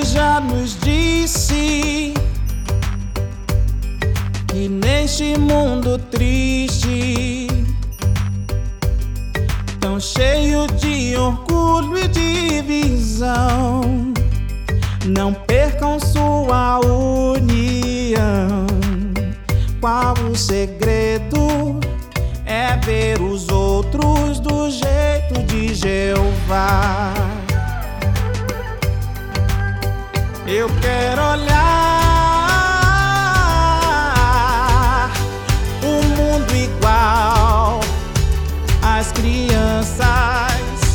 já nos disse que neste mundo triste, tão cheio de orgulho e divisão, não percam sua união. Qual o segredo? É ver os outros do jeito de Jeová. Eu quero olhar o mundo igual às crianças,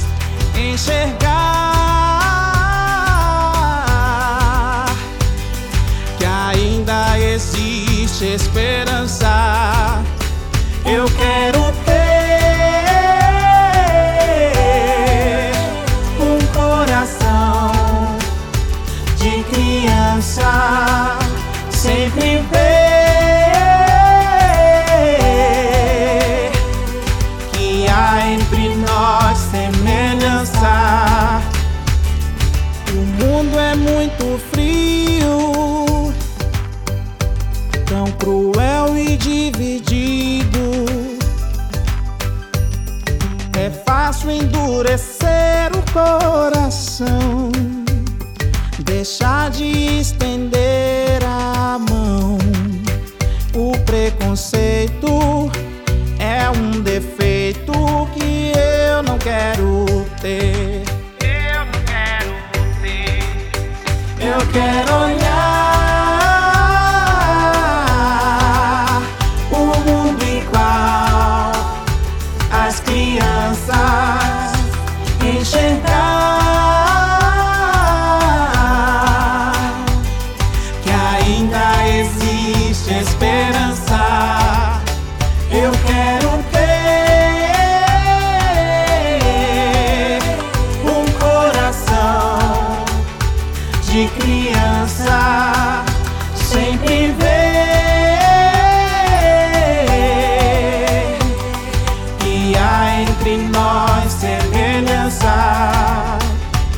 enxergar que ainda existe esperança. Eu quero ter um coração de criança, sempre ver que há entre nós semelhança. O mundo é muito frio, tão cruel e dividido. É fácil endurecer o coração, deixar de estender a mão. O preconceito é um defeito que eu não quero ter. Eu não quero ter. Eu quero olhar o mundo igual às crianças, enxergar que ainda existe esperança. Eu quero ter um coração de criança, sempre ver que há entre nós semelhança.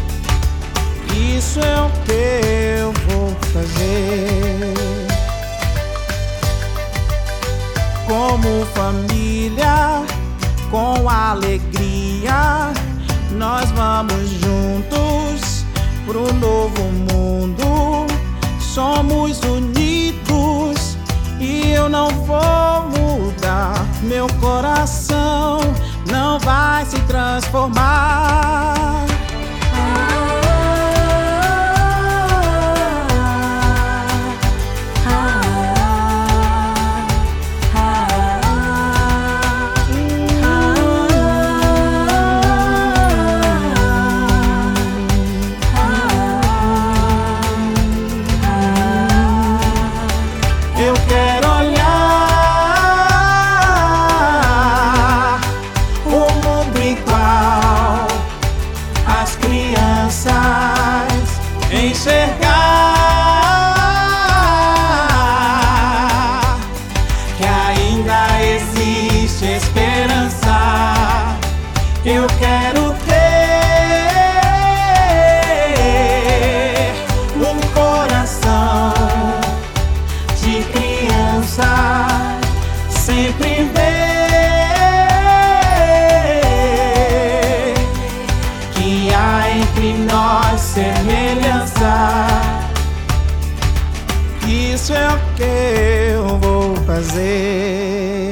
Isso é o que eu vou fazer. Como família, com alegria, nós vamos juntos pro novo mundo. Somos unidos e eu não vou mudar. Meu coração não vai se transformar. Eu quero olhar o mundo igual às crianças, enxergar que ainda existe esperança. Eu quero ter um coração de criança, sempre ver que há entre nós semelhança. Isso é o que eu vou fazer.